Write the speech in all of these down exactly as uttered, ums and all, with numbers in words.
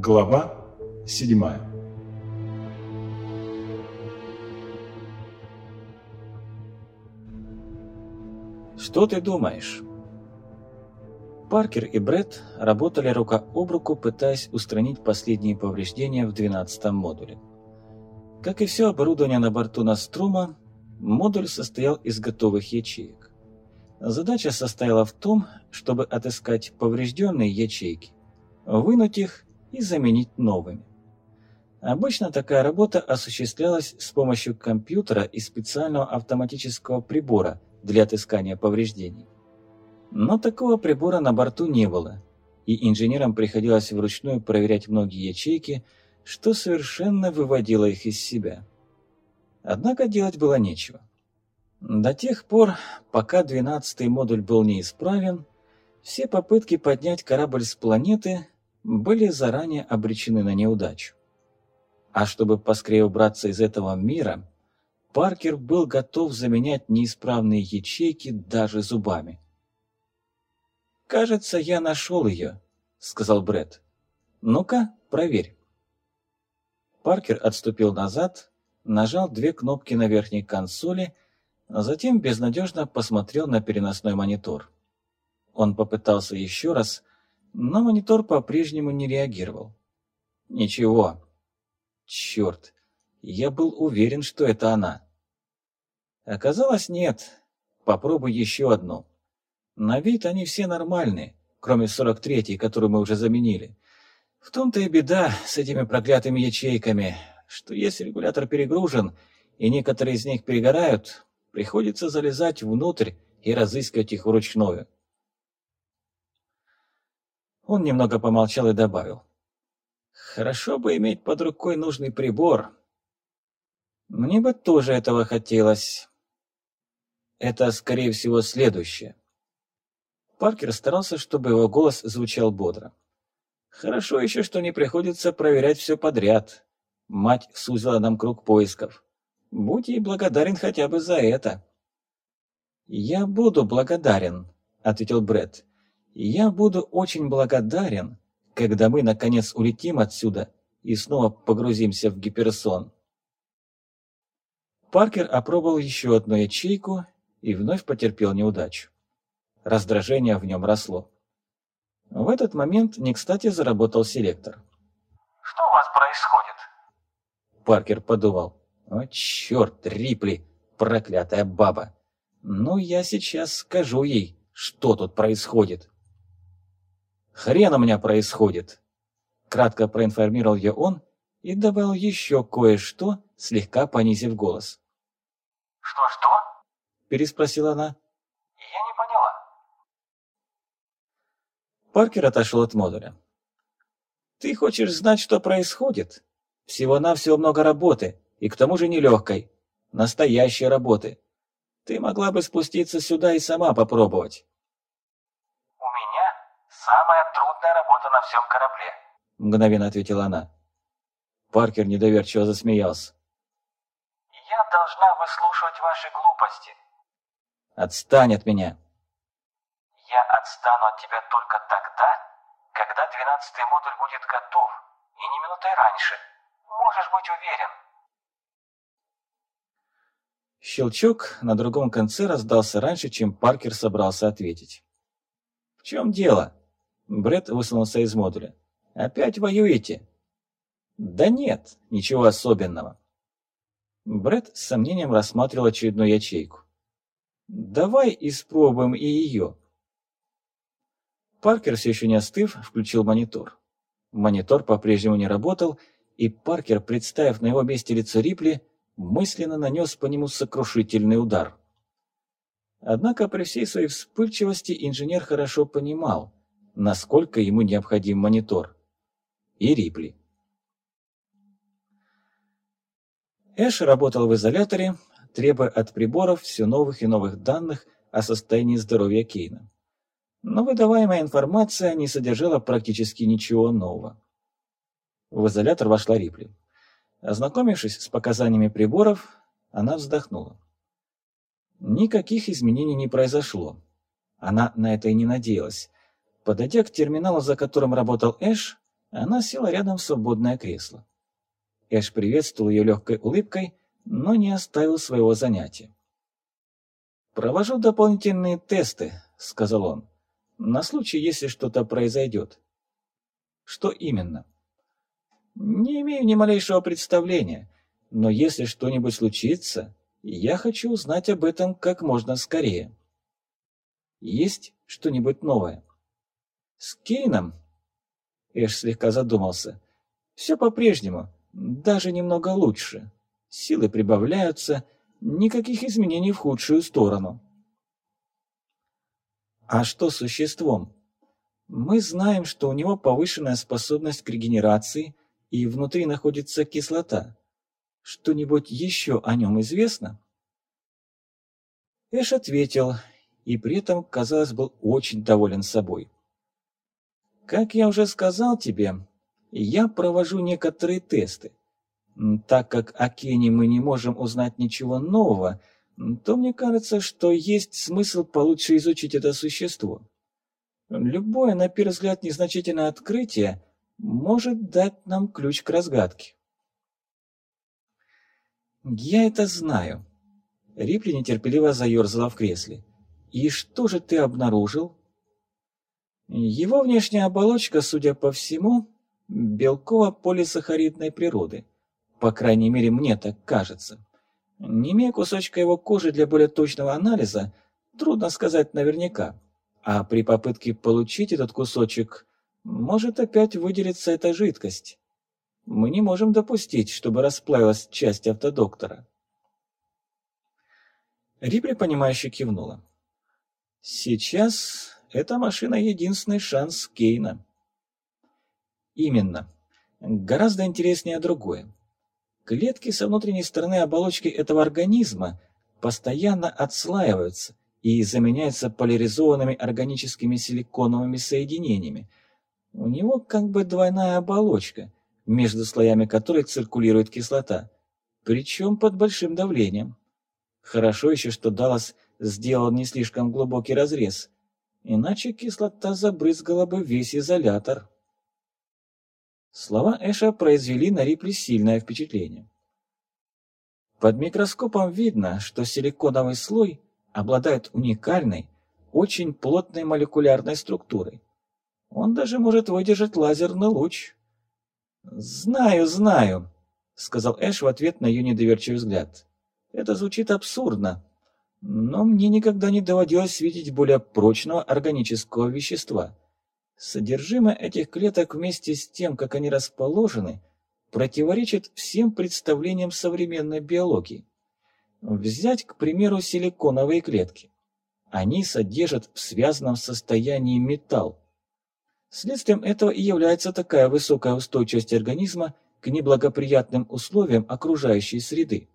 Глава седьмая. Что ты думаешь? Паркер и Бретт работали рука об руку, пытаясь устранить последние повреждения в двенадцатом модуле. Как и все оборудование на борту Нострома, модуль состоял из готовых ячеек. Задача состояла в том, чтобы отыскать поврежденные ячейки, вынуть их и заменить новыми. Обычно такая работа осуществлялась с помощью компьютера и специального автоматического прибора для отыскания повреждений. Но такого прибора на борту не было, и инженерам приходилось вручную проверять многие ячейки, что совершенно выводило их из себя. Однако делать было нечего. До тех пор, пока двенадцатый модуль был неисправен, все попытки поднять корабль с планеты были заранее обречены на неудачу. А чтобы поскорее убраться из этого мира, Паркер был готов заменять неисправные ячейки даже зубами. «Кажется, я нашел ее», — сказал Бретт. «Ну-ка, проверь». Паркер отступил назад, нажал две кнопки на верхней консоли, а затем безнадежно посмотрел на переносной монитор. Он попытался еще раз, но монитор по-прежнему не реагировал. «Ничего. Черт, я был уверен, что это она». Оказалось, нет. Попробуй еще одну. На вид они все нормальные, кроме сорок третьей, которую мы уже заменили. В том-то и беда с этими проклятыми ячейками, что если регулятор перегружен, и некоторые из них перегорают, приходится залезать внутрь и разыскивать их вручную. Он немного помолчал и добавил. «Хорошо бы иметь под рукой нужный прибор. Мне бы тоже этого хотелось. Это, скорее всего, следующее». Паркер старался, чтобы его голос звучал бодро. «Хорошо еще, что не приходится проверять все подряд. Мать сузила нам круг поисков. Будь ей благодарен хотя бы за это». «Я буду благодарен», — ответил Бретт. «Я буду очень благодарен, когда мы, наконец, улетим отсюда и снова погрузимся в гиперсон». Паркер опробовал еще одну ячейку и вновь потерпел неудачу. Раздражение в нем росло. В этот момент не кстати заработал селектор. «Что у вас происходит?» Паркер подумал. «О, черт, Рипли, проклятая баба! Ну, я сейчас скажу ей, что тут происходит». «Хрен у меня происходит!» Кратко проинформировал ее он и добавил еще кое-что, слегка понизив голос. «Что-что?» переспросила она. «Я не поняла». Паркер отошел от модуля. «Ты хочешь знать, что происходит? Всего-навсего много работы, и к тому же нелегкой. Настоящей работы. Ты могла бы спуститься сюда и сама попробовать». «У меня самая трудная работа на всем корабле», — мгновенно ответила она. Паркер недоверчиво засмеялся. «Я должна выслушивать ваши глупости». «Отстань от меня». «Я отстану от тебя только тогда, когда двенадцатый модуль будет готов, и не минутой раньше. Можешь быть уверен». Щелчок на другом конце раздался раньше, чем Паркер собрался ответить. «В чем дело?» Бретт высунулся из модуля. «Опять воюете?» «Да нет, ничего особенного». Бретт с сомнением рассматривал очередную ячейку. «Давай испробуем и ее». Паркер, все еще не остыв, включил монитор. Монитор по-прежнему не работал, и Паркер, представив на его месте лицо Рипли, мысленно нанес по нему сокрушительный удар. Однако при всей своей вспыльчивости инженер хорошо понимал, насколько ему необходим монитор. И Рипли. Эш работал в изоляторе, требуя от приборов все новых и новых данных о состоянии здоровья Кейна. Но выдаваемая информация не содержала практически ничего нового. В изолятор вошла Рипли. Ознакомившись с показаниями приборов, она вздохнула. Никаких изменений не произошло. Она на это и не надеялась. Подойдя к терминалу, за которым работал Эш, Она села рядом в свободное кресло. Эш приветствовал ее легкой улыбкой, но не оставил своего занятия. «Провожу дополнительные тесты», — сказал он, — «на случай, если что-то произойдет». «Что именно?» «Не имею ни малейшего представления, но если что-нибудь случится, я хочу узнать об этом как можно скорее». «Есть что-нибудь новое?» «С Кейном?» Эш слегка задумался. «Все по-прежнему, даже немного лучше. Силы прибавляются, никаких изменений в худшую сторону». «А что с существом?» «Мы знаем, что у него повышенная способность к регенерации, и внутри находится кислота. Что-нибудь еще о нем известно?» Эш ответил, и при этом, казалось, был очень доволен собой. «Как я уже сказал тебе, я провожу некоторые тесты. Так как о Кене мы не можем узнать ничего нового, то мне кажется, что есть смысл получше изучить это существо. Любое, на первый взгляд, незначительное открытие может дать нам ключ к разгадке». «Я это знаю». Рипли нетерпеливо заерзала в кресле. «И что же ты обнаружил?» «Его внешняя оболочка, судя по всему, белково-полисахаридной природы. По крайней мере, мне так кажется. Не имея кусочка его кожи для более точного анализа, трудно сказать наверняка. А при попытке получить этот кусочек, может опять выделиться эта жидкость. Мы не можем допустить, чтобы расплавилась часть автодоктора». Рипли, понимающе кивнула. «Сейчас эта машина — единственный шанс Кейна». «Именно. Гораздо интереснее другое. Клетки со внутренней стороны оболочки этого организма постоянно отслаиваются и заменяются поляризованными органическими силиконовыми соединениями. У него как бы двойная оболочка, между слоями которой циркулирует кислота, причем под большим давлением. Хорошо еще, что Даллас сделал не слишком глубокий разрез, иначе кислота забрызгала бы весь изолятор». Слова Эша произвели на Рипли сильное впечатление. Под микроскопом видно, что силиконовый слой обладает уникальной, очень плотной молекулярной структурой. Он даже может выдержать лазерный луч. «Знаю, знаю», — сказал Эш в ответ на ее недоверчивый взгляд. «Это звучит абсурдно, но мне никогда не доводилось видеть более прочного органического вещества. Содержимое этих клеток вместе с тем, как они расположены, противоречит всем представлениям современной биологии. Взять, к примеру, силиконовые клетки. Они содержат в связанном состоянии металл. Следствием этого и является такая высокая устойчивость организма к неблагоприятным условиям окружающей среды.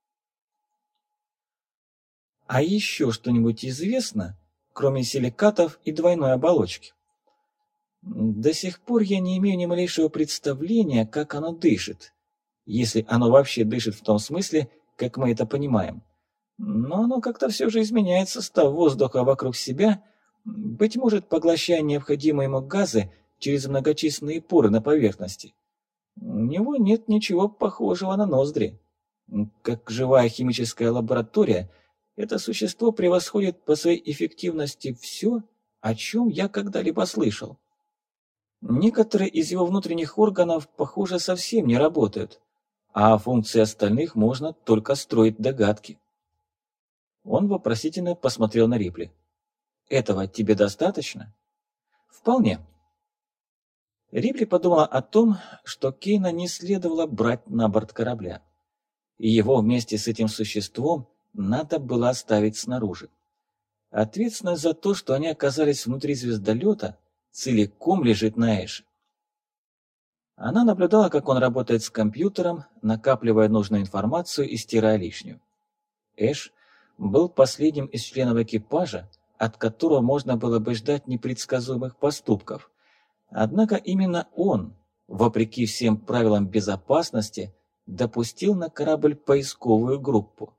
А еще что-нибудь известно, кроме силикатов и двойной оболочки? До сих пор я не имею ни малейшего представления, как оно дышит, если оно вообще дышит в том смысле, как мы это понимаем. Но оно как-то все же изменяет состав воздуха вокруг себя, быть может, поглощая необходимые ему газы через многочисленные поры на поверхности. У него нет ничего похожего на ноздри. Как живая химическая лаборатория, это существо превосходит по своей эффективности все, о чем я когда-либо слышал. Некоторые из его внутренних органов, похоже, совсем не работают, а о функции остальных можно только строить догадки. Он вопросительно посмотрел на Рипли. «Этого тебе достаточно?» «Вполне». Рипли подумала о том, что Кейна не следовало брать на борт корабля, и его вместе с этим существом надо было оставить снаружи. Ответственность за то, что они оказались внутри звездолета, целиком лежит на Эше. Она наблюдала, как он работает с компьютером, накапливая нужную информацию и стирая лишнюю. Эш был последним из членов экипажа, от которого можно было бы ждать непредсказуемых поступков. Однако именно он, вопреки всем правилам безопасности, допустил на корабль поисковую группу.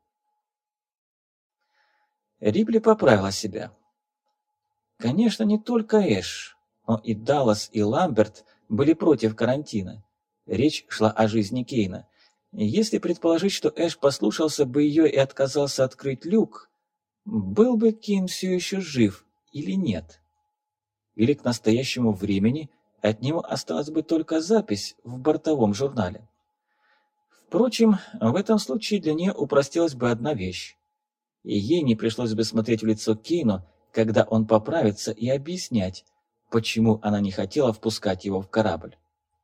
Рипли поправила себя. Конечно, не только Эш, но и Даллас и Ламберт были против карантина. Речь шла о жизни Кейна. Если предположить, что Эш послушался бы ее и отказался открыть люк, был бы Кейн все еще жив или нет? Или к настоящему времени от него осталась бы только запись в бортовом журнале? Впрочем, в этом случае для нее упростилась бы одна вещь. И ей не пришлось бы смотреть в лицо Кейну, когда он поправится, и объяснять, почему она не хотела впускать его в корабль.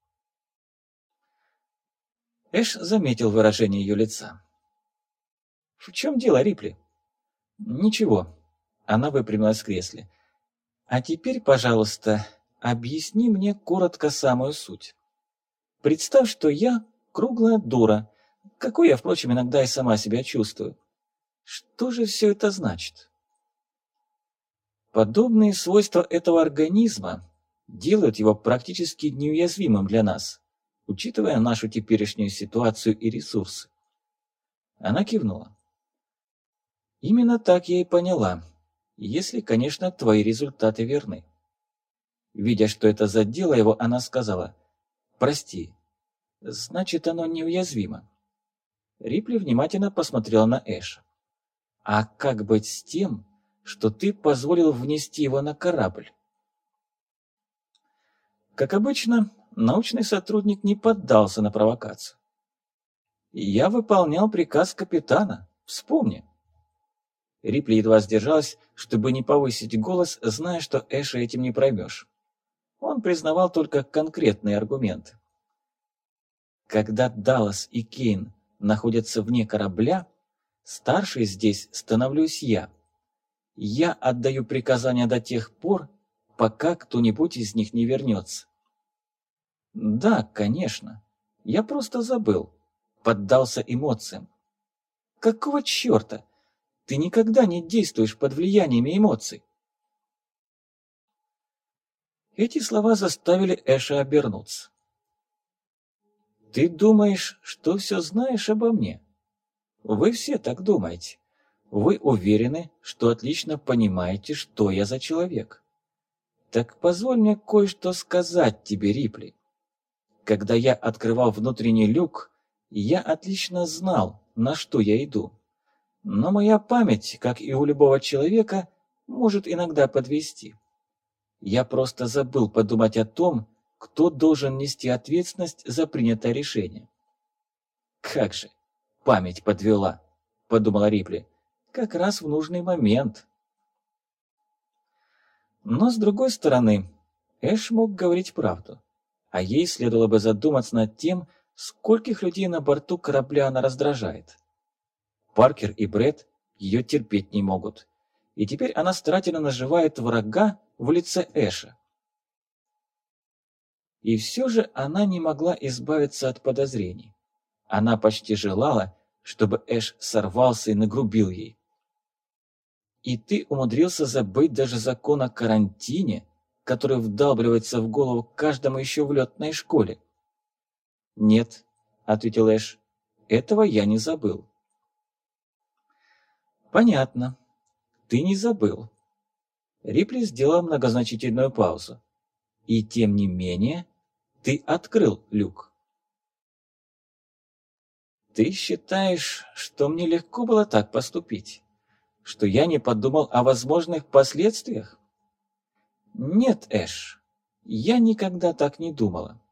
Эш заметил выражение ее лица. «В чем дело, Рипли?» «Ничего». Она выпрямилась в кресле. «А теперь, пожалуйста, объясни мне коротко самую суть. Представь, что я круглая дура, какой я, впрочем, иногда и сама себя чувствую. Что же все это значит?» Подобные свойства этого организма делают его практически неуязвимым для нас, учитывая нашу теперешнюю ситуацию и ресурсы. Она кивнула. Именно так я и поняла, если, конечно, твои результаты верны. Видя, что это задело его, она сказала: «Прости, значит, оно неуязвимо». Рипли внимательно посмотрела на Эша. «А как быть с тем, что ты позволил внести его на корабль?» Как обычно, научный сотрудник не поддался на провокацию. «Я выполнял приказ капитана, вспомни». Рипли едва сдержалась, чтобы не повысить голос, зная, что Эша этим не проймешь. Он признавал только конкретные аргументы. Когда Даллас и Кейн находятся вне корабля, старший здесь становлюсь я. Я отдаю приказания до тех пор, пока кто-нибудь из них не вернется. Да, конечно, я просто забыл, поддался эмоциям. Какого черта? Ты никогда не действуешь под влияниями эмоций. Эти слова заставили Эша обернуться. Ты думаешь, что все знаешь обо мне? Вы все так думаете. Вы уверены, что отлично понимаете, что я за человек. Так позволь мне кое-что сказать тебе, Рипли. Когда я открывал внутренний люк, я отлично знал, на что я иду. Но моя память, как и у любого человека, может иногда подвести. Я просто забыл подумать о том, кто должен нести ответственность за принятое решение. «Как же, память подвела», — подумала Рипли, — «как раз в нужный момент». Но, с другой стороны, Эш мог говорить правду, а ей следовало бы задуматься над тем, скольких людей на борту корабля она раздражает. Паркер и Брэд ее терпеть не могут, и теперь она старательно наживает врага в лице Эша. И все же она не могла избавиться от подозрений. Она почти желала, чтобы Эш сорвался и нагрубил ей. И ты умудрился забыть даже закон о карантине, который вдалбливается в голову каждому еще в летной школе. «Нет», — ответил Эш, — «этого я не забыл». «Понятно. Ты не забыл». Рипли сделала многозначительную паузу. «И тем не менее, ты открыл люк». «Ты считаешь, что мне легко было так поступить? Что я не подумал о возможных последствиях?» «Нет, Эш, я никогда так не думала».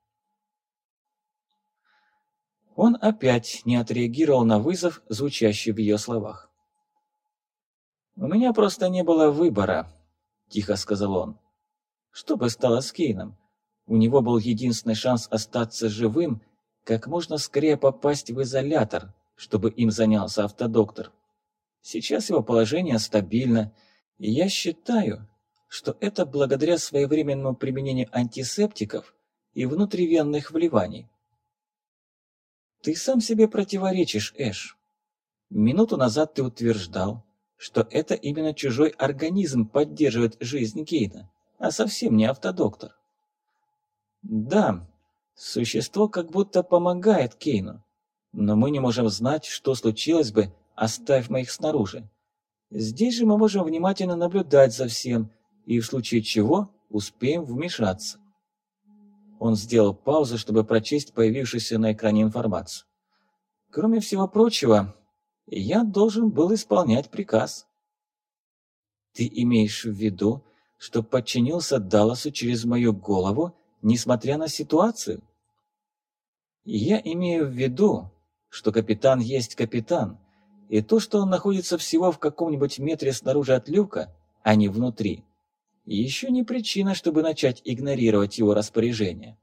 Он опять не отреагировал на вызов, звучащий в ее словах. «У меня просто не было выбора», — тихо сказал он. «Что бы стало с Кейном? У него был единственный шанс остаться живым, как можно скорее попасть в изолятор, чтобы им занялся автодоктор. Сейчас его положение стабильно, и я считаю, что это благодаря своевременному применению антисептиков и внутривенных вливаний». «Ты сам себе противоречишь, Эш. Минуту назад ты утверждал, что это именно чужой организм поддерживает жизнь Кейна, а совсем не автодоктор». «Да, существо как будто помогает Кейну, но мы не можем знать, что случилось бы, оставив мы их снаружи. Здесь же мы можем внимательно наблюдать за всем и в случае чего успеем вмешаться». Он сделал паузу, чтобы прочесть появившуюся на экране информацию. Кроме всего прочего, я должен был исполнять приказ. Ты имеешь в виду, что подчинился Далласу через мою голову, несмотря на ситуацию? Я имею в виду, что капитан есть капитан, и то, что он находится всего в каком-нибудь метре снаружи от люка, а не внутри, еще не причина, чтобы начать игнорировать его распоряжение.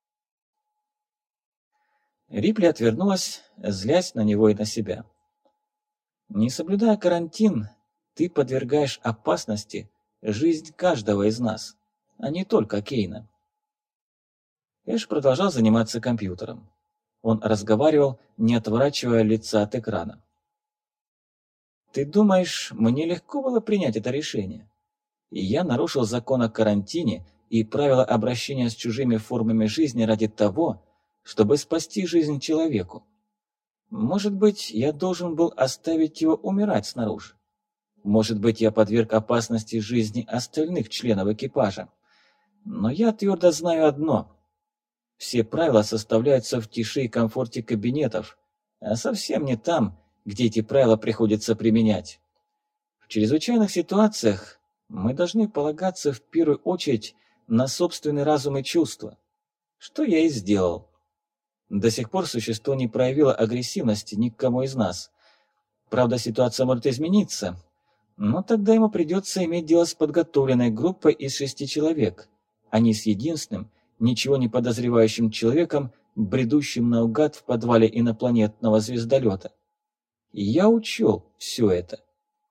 Рипли отвернулась, злясь на него и на себя. Не соблюдая карантин, ты подвергаешь опасности жизнь каждого из нас, а не только Кейна. Эш продолжал заниматься компьютером. Он разговаривал, не отворачивая лица от экрана. «Ты думаешь, мне легко было принять это решение? И я нарушил закон о карантине и правила обращения с чужими формами жизни ради того, чтобы спасти жизнь человеку. Может быть, я должен был оставить его умирать снаружи. Может быть, я подверг опасности жизни остальных членов экипажа. Но я твердо знаю одно. Все правила составляются в тиши и комфорте кабинетов, а совсем не там, где эти правила приходится применять. В чрезвычайных ситуациях мы должны полагаться в первую очередь на собственный разум и чувства, что я и сделал. До сих пор существо не проявило агрессивности ни к кому из нас. Правда, ситуация может измениться, но тогда ему придется иметь дело с подготовленной группой из шести человек, а не с единственным, ничего не подозревающим человеком, бредущим наугад в подвале инопланетного звездолета. И я учел все это.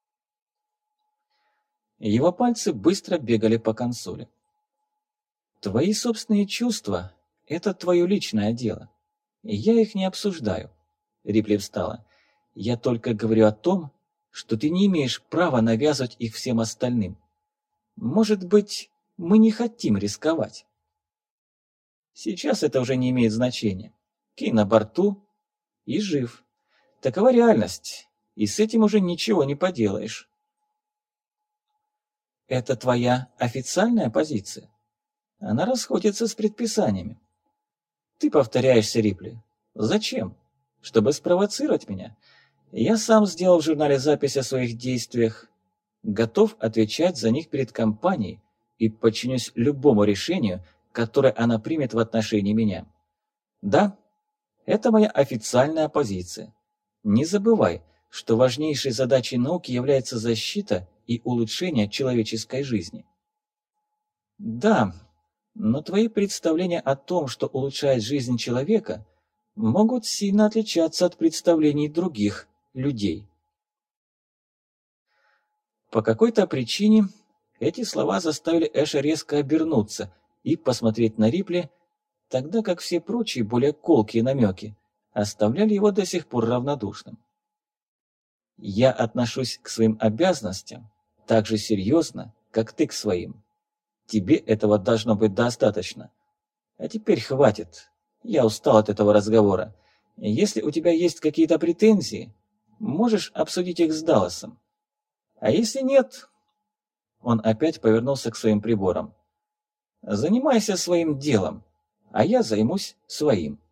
Его пальцы быстро бегали по консоли. Твои собственные чувства – это твое личное дело. Я их не обсуждаю. Рипли встала. Я только говорю о том, что ты не имеешь права навязывать их всем остальным. Может быть, мы не хотим рисковать. Сейчас это уже не имеет значения. Кей на борту и жив. Такова реальность, и с этим уже ничего не поделаешь. Это твоя официальная позиция? Она расходится с предписаниями. Ты повторяешься, Рипли. Зачем? Чтобы спровоцировать меня? Я сам сделал в журнале запись о своих действиях. Готов отвечать за них перед компанией и подчинюсь любому решению, которое она примет в отношении меня. Да, это моя официальная позиция. Не забывай, что важнейшей задачей науки является защита и улучшение человеческой жизни. Да, но твои представления о том, что улучшает жизнь человека, могут сильно отличаться от представлений других людей. По какой-то причине эти слова заставили Эша резко обернуться и посмотреть на Рипли, тогда как все прочие более колкие намеки оставляли его до сих пор равнодушным. Я отношусь к своим обязанностям так же серьезно, как ты к своим. Тебе этого должно быть достаточно. А теперь хватит. Я устал от этого разговора. Если у тебя есть какие-то претензии, можешь обсудить их с Далласом. А если нет... Он опять повернулся к своим приборам. Занимайся своим делом, а я займусь своим.